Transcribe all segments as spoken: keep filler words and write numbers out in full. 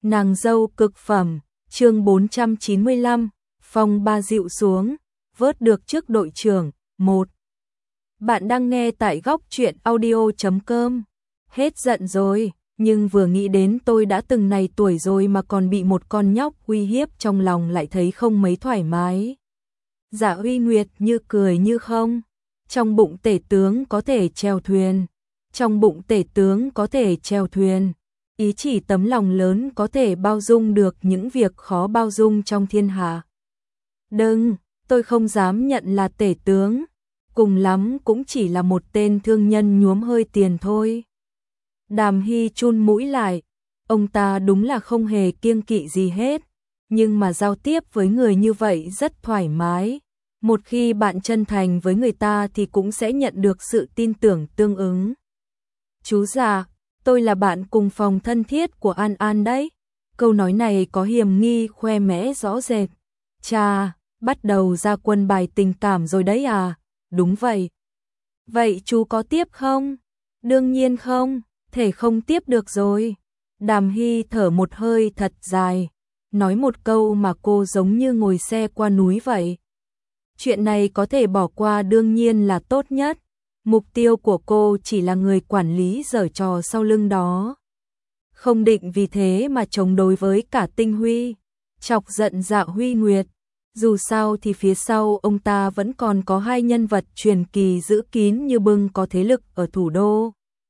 Nàng dâu cực phẩm, chương bốn trăm chín mươi lăm, phong ba dịu xuống, vớt được trước đội trưởng, một. Bạn đang nghe tại góc truyện audio chấm com. Hết giận rồi, nhưng vừa nghĩ đến tôi đã từng này tuổi rồi mà còn bị một con nhóc uy hiếp trong lòng lại thấy không mấy thoải mái. Dạ Huy Nguyệt như cười như không, trong bụng tể tướng có thể chèo thuyền, trong bụng tể tướng có thể chèo thuyền. Ý chỉ tấm lòng lớn có thể bao dung được những việc khó bao dung trong thiên hạ. Đừng, tôi không dám nhận là tể tướng, cùng lắm cũng chỉ là một tên thương nhân nhuốm hơi tiền thôi. Đàm Hy chun mũi lại, ông ta đúng là không hề kiêng kỵ gì hết, nhưng mà giao tiếp với người như vậy rất thoải mái. Một khi bạn chân thành với người ta thì cũng sẽ nhận được sự tin tưởng tương ứng. Chú già, tôi là bạn cùng phòng thân thiết của An An đấy. Câu nói này có hiềm nghi khoe mẽ rõ rệt. Chà, bắt đầu ra quân bài tình cảm rồi đấy à? Đúng vậy. Vậy chú có tiếp không? Đương nhiên không, thể không tiếp được rồi. Đàm Hy thở một hơi thật dài, nói một câu mà cô giống như ngồi xe qua núi vậy. Chuyện này có thể bỏ qua đương nhiên là tốt nhất. Mục tiêu của cô chỉ là người quản lý giở trò sau lưng đó. Không định vì thế mà chống đối với cả Tinh Huy, chọc giận Dạ Huy Nguyệt. Dù sao thì phía sau ông ta vẫn còn có hai nhân vật truyền kỳ giữ kín như bưng có thế lực ở thủ đô.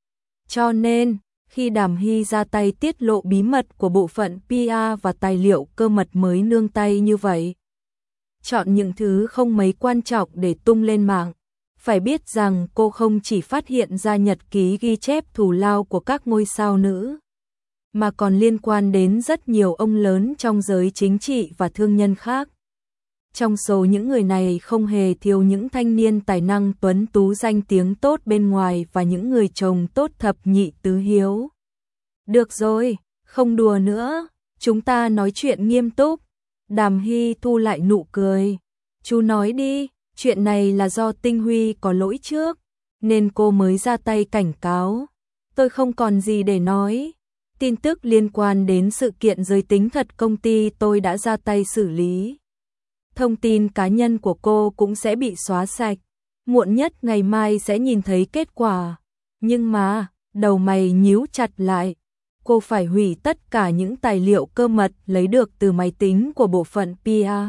Cho nên, khi Đàm Hy ra tay tiết lộ bí mật của bộ phận pê e và tài liệu cơ mật mới nương tay như vậy, chọn những thứ không mấy quan trọng để tung lên mạng. Phải biết rằng cô không chỉ phát hiện ra nhật ký ghi chép thù lao của các ngôi sao nữ, mà còn liên quan đến rất nhiều ông lớn trong giới chính trị và thương nhân khác. Trong số những người này không hề thiếu những thanh niên tài năng tuấn tú danh tiếng tốt bên ngoài và những người chồng tốt thập nhị tứ hiếu. Được rồi, không đùa nữa, chúng ta nói chuyện nghiêm túc. Đàm Hy thu lại nụ cười. Chú nói đi. Chuyện này là do Tinh Huy có lỗi trước, nên cô mới ra tay cảnh cáo. Tôi không còn gì để nói. Tin tức liên quan đến sự kiện giới tính thật công ty tôi đã ra tay xử lý. Thông tin cá nhân của cô cũng sẽ bị xóa sạch. Muộn nhất ngày mai sẽ nhìn thấy kết quả. Nhưng mà, đầu mày nhíu chặt lại. Cô phải hủy tất cả những tài liệu cơ mật lấy được từ máy tính của bộ phận pê e.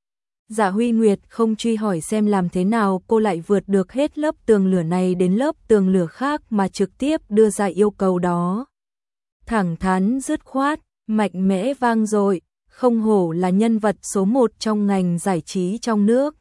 Dạ Huy Nguyệt không truy hỏi xem làm thế nào cô lại vượt được hết lớp tường lửa này đến lớp tường lửa khác mà trực tiếp đưa ra yêu cầu đó. Thẳng thắn dứt khoát, mạnh mẽ vang dội, không hổ là nhân vật số một trong ngành giải trí trong nước.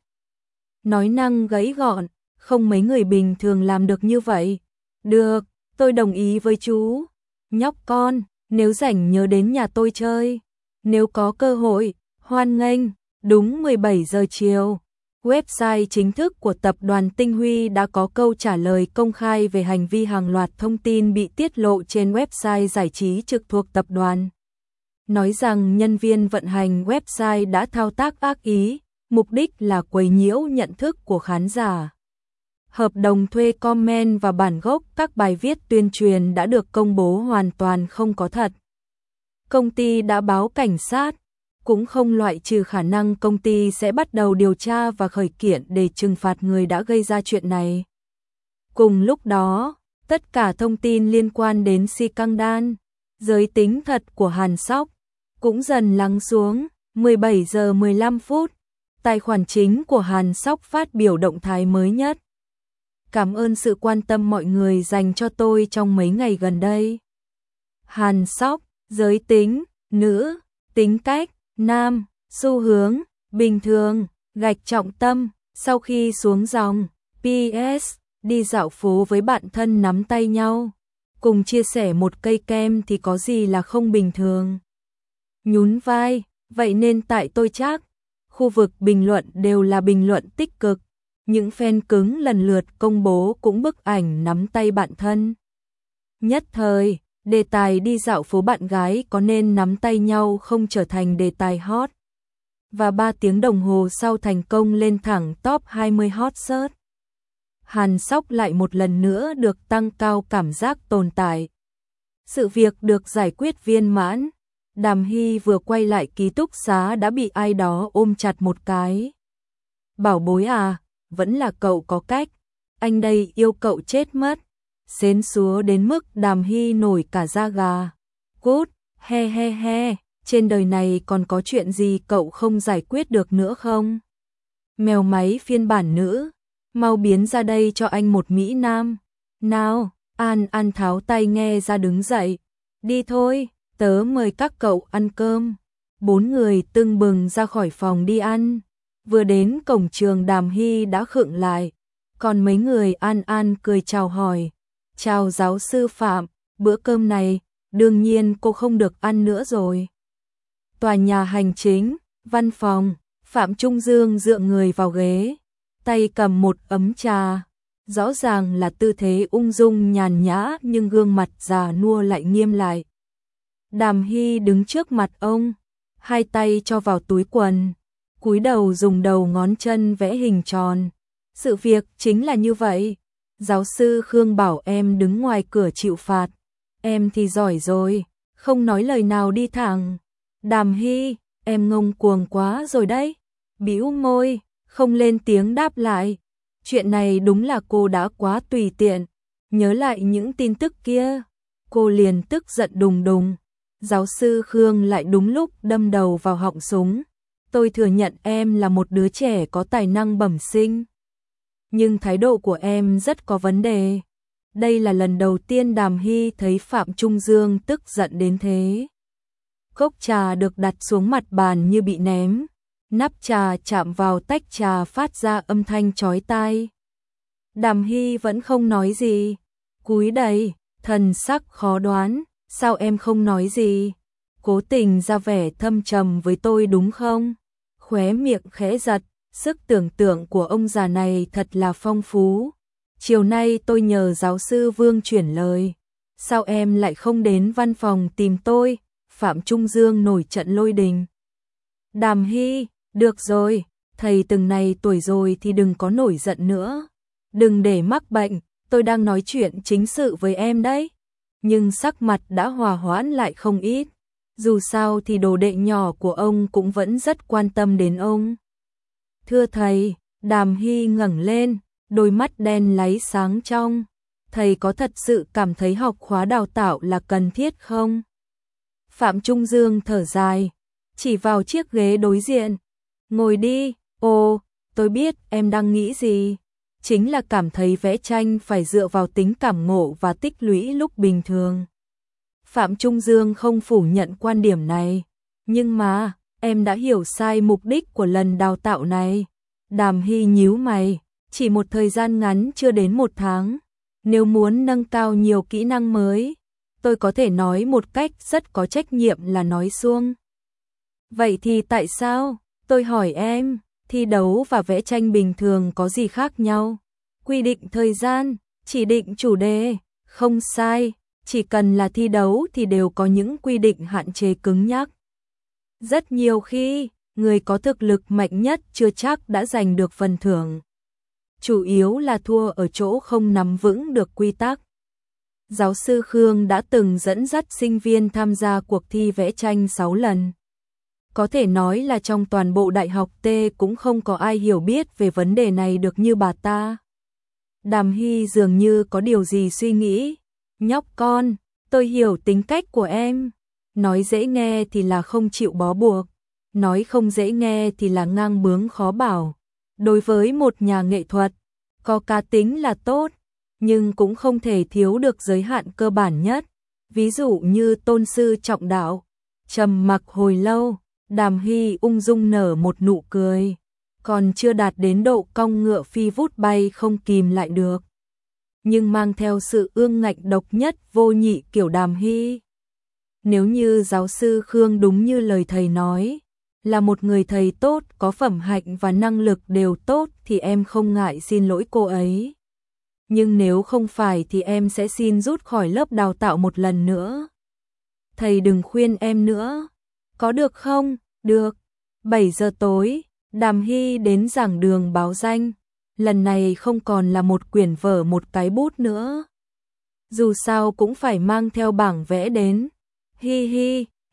Nói năng gãy gọn, không mấy người bình thường làm được như vậy. Được, tôi đồng ý với chú. Nhóc con, nếu rảnh nhớ đến nhà tôi chơi. Nếu có cơ hội, hoan nghênh. Đúng mười bảy giờ chiều, website chính thức của tập đoàn Tinh Huy đã có câu trả lời công khai về hành vi hàng loạt thông tin bị tiết lộ trên website giải trí trực thuộc tập đoàn. Nói rằng nhân viên vận hành website đã thao tác ác ý, mục đích là quấy nhiễu nhận thức của khán giả. Hợp đồng thuê comment và bản gốc các bài viết tuyên truyền đã được công bố hoàn toàn không có thật. Công ty đã báo cảnh sát, cũng không loại trừ khả năng công ty sẽ bắt đầu điều tra và khởi kiện để trừng phạt người đã gây ra chuyện này. Cùng lúc đó, tất cả thông tin liên quan đến scandal, giới tính thật của Hàn Sóc, cũng dần lắng xuống. Mười bảy giờ mười lăm phút, tài khoản chính của Hàn Sóc phát biểu động thái mới nhất. Cảm ơn sự quan tâm mọi người dành cho tôi trong mấy ngày gần đây. Hàn Sóc, giới tính, nữ, tính cách, nam, xu hướng, bình thường, gạch trọng tâm, sau khi xuống dòng, pê ét, đi dạo phố với bạn thân nắm tay nhau, cùng chia sẻ một cây kem thì có gì là không bình thường. Nhún vai, vậy nên tại tôi chắc, khu vực bình luận đều là bình luận tích cực, những fan cứng lần lượt công bố cũng bức ảnh nắm tay bạn thân. Nhất thời, đề tài đi dạo phố bạn gái có nên nắm tay nhau không trở thành đề tài hot. Và ba tiếng đồng hồ sau thành công lên thẳng top hai mươi hot search. Hàn Sóc lại một lần nữa được tăng cao cảm giác tồn tại. Sự việc được giải quyết viên mãn. Đàm Hy vừa quay lại ký túc xá đã bị ai đó ôm chặt một cái. Bảo bối à, vẫn là cậu có cách, anh đây yêu cậu chết mất. Xến xúa đến mức Đàm Hy nổi cả da gà. Cút, he he he, trên đời này còn có chuyện gì cậu không giải quyết được nữa không? Mèo máy phiên bản nữ, mau biến ra đây cho anh một Mỹ Nam. Nào, An An tháo tay nghe ra đứng dậy. Đi thôi, tớ mời các cậu ăn cơm. Bốn người tưng bừng ra khỏi phòng đi ăn. Vừa đến cổng trường Đàm Hy đã khựng lại. Còn mấy người An An cười chào hỏi. Chào giáo sư Phạm, bữa cơm này, đương nhiên cô không được ăn nữa rồi. Tòa nhà hành chính, văn phòng, Phạm Trung Dương dựa người vào ghế, tay cầm một ấm trà. Rõ ràng là tư thế ung dung nhàn nhã nhưng gương mặt già nua lại nghiêm lại. Đàm Hy đứng trước mặt ông, hai tay cho vào túi quần, cúi đầu dùng đầu ngón chân vẽ hình tròn. Sự việc chính là như vậy. Giáo sư Khương bảo em đứng ngoài cửa chịu phạt. Em thì giỏi rồi, không nói lời nào đi thẳng. Đàm Hy, em ngông cuồng quá rồi đấy. Bĩu môi, không lên tiếng đáp lại. Chuyện này đúng là cô đã quá tùy tiện. Nhớ lại những tin tức kia, cô liền tức giận đùng đùng. Giáo sư Khương lại đúng lúc đâm đầu vào họng súng. Tôi thừa nhận em là một đứa trẻ có tài năng bẩm sinh. Nhưng thái độ của em rất có vấn đề. Đây là lần đầu tiên Đàm Hy thấy Phạm Trung Dương tức giận đến thế. Cốc trà được đặt xuống mặt bàn như bị ném. Nắp trà chạm vào tách trà phát ra âm thanh chói tai. Đàm Hy vẫn không nói gì. Cúi đầy, thần sắc khó đoán. Sao em không nói gì? Cố tình ra vẻ thâm trầm với tôi đúng không? Khóe miệng khẽ giật. Sức tưởng tượng của ông già này thật là phong phú. Chiều nay tôi nhờ giáo sư Vương chuyển lời. Sao em lại không đến văn phòng tìm tôi? Phạm Trung Dương nổi trận lôi đình. Đàm Hy, được rồi, thầy từng này tuổi rồi thì đừng có nổi giận nữa. Đừng để mắc bệnh, tôi đang nói chuyện chính sự với em đấy. Nhưng sắc mặt đã hòa hoãn lại không ít. Dù sao thì đồ đệ nhỏ của ông cũng vẫn rất quan tâm đến ông. Thưa thầy, Đàm Hy ngẩng lên, đôi mắt đen láy sáng trong. Thầy có thật sự cảm thấy học khóa đào tạo là cần thiết không? Phạm Trung Dương thở dài, chỉ vào chiếc ghế đối diện. Ngồi đi, ồ, tôi biết em đang nghĩ gì. Chính là cảm thấy vẽ tranh phải dựa vào tính cảm ngộ và tích lũy lúc bình thường. Phạm Trung Dương không phủ nhận quan điểm này. Nhưng mà, em đã hiểu sai mục đích của lần đào tạo này. Đàm Hy nhíu mày, chỉ một thời gian ngắn chưa đến một tháng. Nếu muốn nâng cao nhiều kỹ năng mới, tôi có thể nói một cách rất có trách nhiệm là nói suông. Vậy thì tại sao? Tôi hỏi em, thi đấu và vẽ tranh bình thường có gì khác nhau? Quy định thời gian, chỉ định chủ đề, không sai. Chỉ cần là thi đấu thì đều có những quy định hạn chế cứng nhắc. Rất nhiều khi, người có thực lực mạnh nhất chưa chắc đã giành được phần thưởng. Chủ yếu là thua ở chỗ không nắm vững được quy tắc. Giáo sư Khương đã từng dẫn dắt sinh viên tham gia cuộc thi vẽ tranh sáu lần. Có thể nói là trong toàn bộ đại học T cũng không có ai hiểu biết về vấn đề này được như bà ta. Đàm Hy dường như có điều gì suy nghĩ. Nhóc con, tôi hiểu tính cách của em. Nói dễ nghe thì là không chịu bó buộc. Nói không dễ nghe thì là ngang bướng khó bảo. Đối với một nhà nghệ thuật, có cá tính là tốt, nhưng cũng không thể thiếu được giới hạn cơ bản nhất. Ví dụ như tôn sư trọng đạo. Trầm mặc hồi lâu, Đàm Hy ung dung nở một nụ cười. Còn chưa đạt đến độ cong ngựa phi vút bay không kìm lại được. Nhưng mang theo sự ương ngạnh độc nhất vô nhị kiểu Đàm Hy. Nếu như giáo sư Khương đúng như lời thầy nói, là một người thầy tốt, có phẩm hạnh và năng lực đều tốt thì em không ngại xin lỗi cô ấy. Nhưng nếu không phải thì em sẽ xin rút khỏi lớp đào tạo một lần nữa. Thầy đừng khuyên em nữa. Có được không? Được. bảy giờ tối, Đàm Hy đến giảng đường báo danh. Lần này không còn là một quyển vở một cái bút nữa. Dù sao cũng phải mang theo bảng vẽ đến. Hi hi,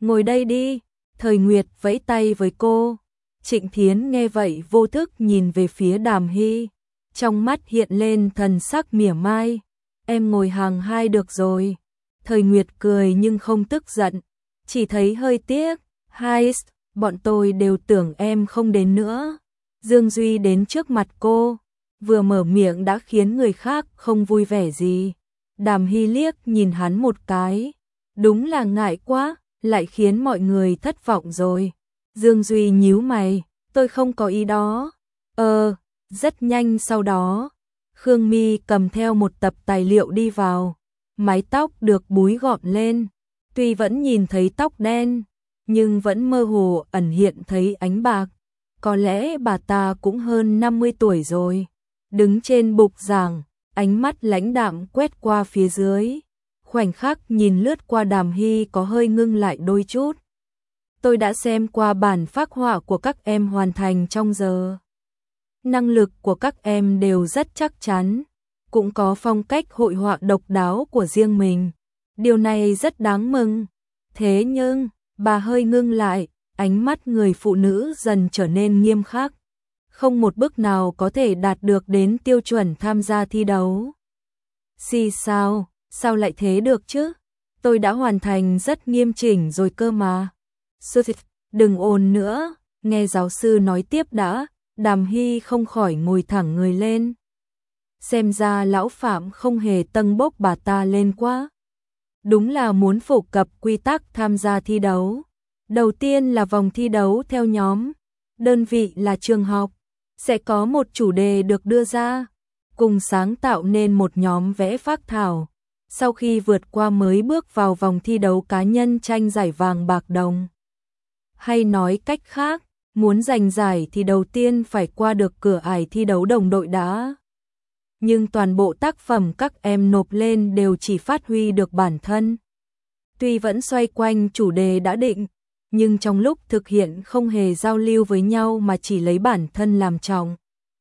ngồi đây đi. Thời Nguyệt vẫy tay với cô. Trịnh Thiến nghe vậy vô thức nhìn về phía Đàm Hy, trong mắt hiện lên thần sắc mỉa mai. Em ngồi hàng hai được rồi. Thời Nguyệt cười nhưng không tức giận, chỉ thấy hơi tiếc. Hai, bọn tôi đều tưởng em không đến nữa. Dương Duy đến trước mặt cô, vừa mở miệng đã khiến người khác không vui vẻ gì. Đàm Hy liếc nhìn hắn một cái, đúng là ngại quá, lại khiến mọi người thất vọng rồi. Dương Duy nhíu mày, tôi không có ý đó. Ờ, rất nhanh sau đó, Khương My cầm theo một tập tài liệu đi vào, mái tóc được búi gọn lên, tuy vẫn nhìn thấy tóc đen, nhưng vẫn mơ hồ ẩn hiện thấy ánh bạc. Có lẽ bà ta cũng hơn năm mươi tuổi rồi. Đứng trên bục giảng, ánh mắt lãnh đạm quét qua phía dưới. Khoảnh khắc nhìn lướt qua Đàm Hy có hơi ngưng lại đôi chút. Tôi đã xem qua bản phác họa của các em hoàn thành trong giờ. Năng lực của các em đều rất chắc chắn, cũng có phong cách hội họa độc đáo của riêng mình. Điều này rất đáng mừng. Thế nhưng, bà hơi ngưng lại, ánh mắt người phụ nữ dần trở nên nghiêm khắc. Không một bước nào có thể đạt được đến tiêu chuẩn tham gia thi đấu. Xì sao, sao lại thế được chứ? Tôi đã hoàn thành rất nghiêm chỉnh rồi cơ mà. Đừng ồn nữa, nghe giáo sư nói tiếp đã. Đàm Hy không khỏi ngồi thẳng người lên. Xem ra lão Phạm không hề tâng bốc bà ta lên quá. Đúng là muốn phổ cập quy tắc tham gia thi đấu. Đầu tiên là vòng thi đấu theo nhóm, đơn vị là trường học, sẽ có một chủ đề được đưa ra, cùng sáng tạo nên một nhóm vẽ phác thảo. Sau khi vượt qua mới bước vào vòng thi đấu cá nhân tranh giải vàng bạc đồng. Hay nói cách khác, muốn giành giải thì đầu tiên phải qua được cửa ải thi đấu đồng đội đã. Nhưng toàn bộ tác phẩm các em nộp lên đều chỉ phát huy được bản thân. Tuy vẫn xoay quanh chủ đề đã định, nhưng trong lúc thực hiện không hề giao lưu với nhau mà chỉ lấy bản thân làm trọng.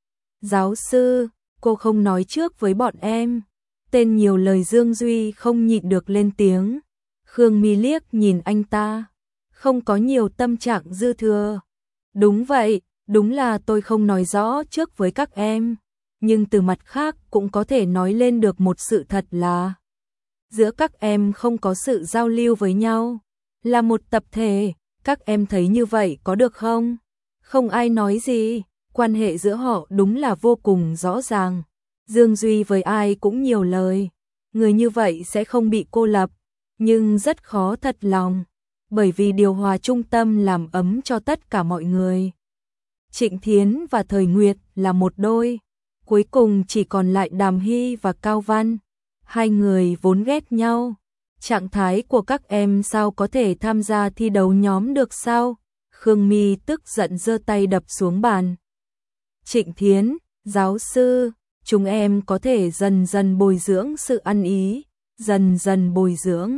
Giáo sư, cô không nói trước với bọn em. Tên nhiều lời Dương Duy không nhịn được lên tiếng. Khương My liếc nhìn anh ta, không có nhiều tâm trạng dư thừa. Đúng vậy, đúng là tôi không nói rõ trước với các em. Nhưng từ mặt khác cũng có thể nói lên được một sự thật là giữa các em không có sự giao lưu với nhau. Là một tập thể, các em thấy như vậy có được không? Không ai nói gì, quan hệ giữa họ đúng là vô cùng rõ ràng. Dương Duy với ai cũng nhiều lời, người như vậy sẽ không bị cô lập, nhưng rất khó thật lòng, bởi vì điều hòa trung tâm làm ấm cho tất cả mọi người. Trịnh Thiến và Thời Nguyệt là một đôi, cuối cùng chỉ còn lại Đàm Hy và Cao Văn. Hai người vốn ghét nhau, trạng thái của các em sao có thể tham gia thi đấu nhóm được sao? Khương My tức giận giơ tay đập xuống bàn. Trịnh Thiến, giáo sư, chúng em có thể dần dần bồi dưỡng sự ăn ý, dần dần bồi dưỡng.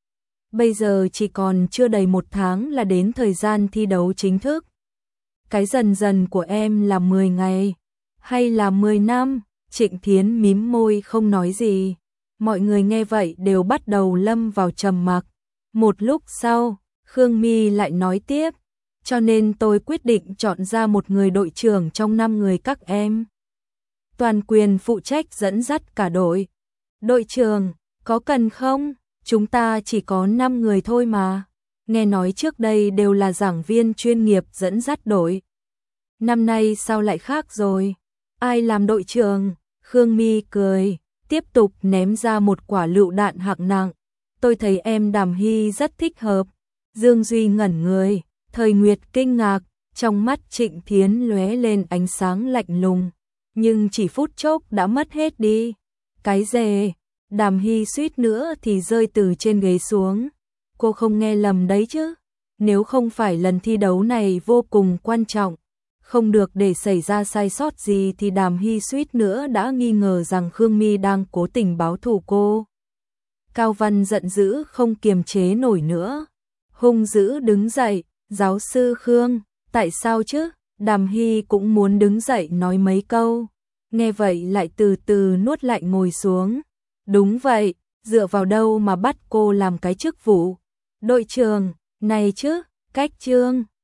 Bây giờ chỉ còn chưa đầy một tháng là đến thời gian thi đấu chính thức. Cái dần dần của em là mười ngày, hay là mười năm? Trịnh Thiến mím môi không nói gì. Mọi người nghe vậy đều bắt đầu lâm vào trầm mặc. Một lúc sau, Khương My lại nói tiếp, cho nên tôi quyết định chọn ra một người đội trưởng trong năm người các em. Toàn quyền phụ trách dẫn dắt cả đội. Đội trưởng, có cần không? Chúng ta chỉ có năm người thôi mà. Nghe nói trước đây đều là giảng viên chuyên nghiệp dẫn dắt đội. Năm nay sao lại khác rồi? Ai làm đội trưởng? Khương My cười, tiếp tục ném ra một quả lựu đạn hạng nặng. Tôi thấy em Đàm Hy rất thích hợp. Dương Duy ngẩn người, Thời Nguyệt kinh ngạc, trong mắt Trịnh Thiến lóe lên ánh sáng lạnh lùng, nhưng chỉ phút chốc đã mất hết đi. Cái dề, Đàm Hy suýt nữa thì rơi từ trên ghế xuống. Cô không nghe lầm đấy chứ? Nếu không phải lần thi đấu này vô cùng quan trọng, không được để xảy ra sai sót gì thì Đàm Hy suýt nữa đã nghi ngờ rằng Khương My đang cố tình báo thù cô. Cao Văn giận dữ không kiềm chế nổi nữa, hung dữ đứng dậy, giáo sư Khương, tại sao chứ? Đàm Hy cũng muốn đứng dậy nói mấy câu, nghe vậy lại từ từ nuốt lại ngồi xuống. Đúng vậy, dựa vào đâu mà bắt cô làm cái chức vụ đội trưởng? Này chứ, cách chương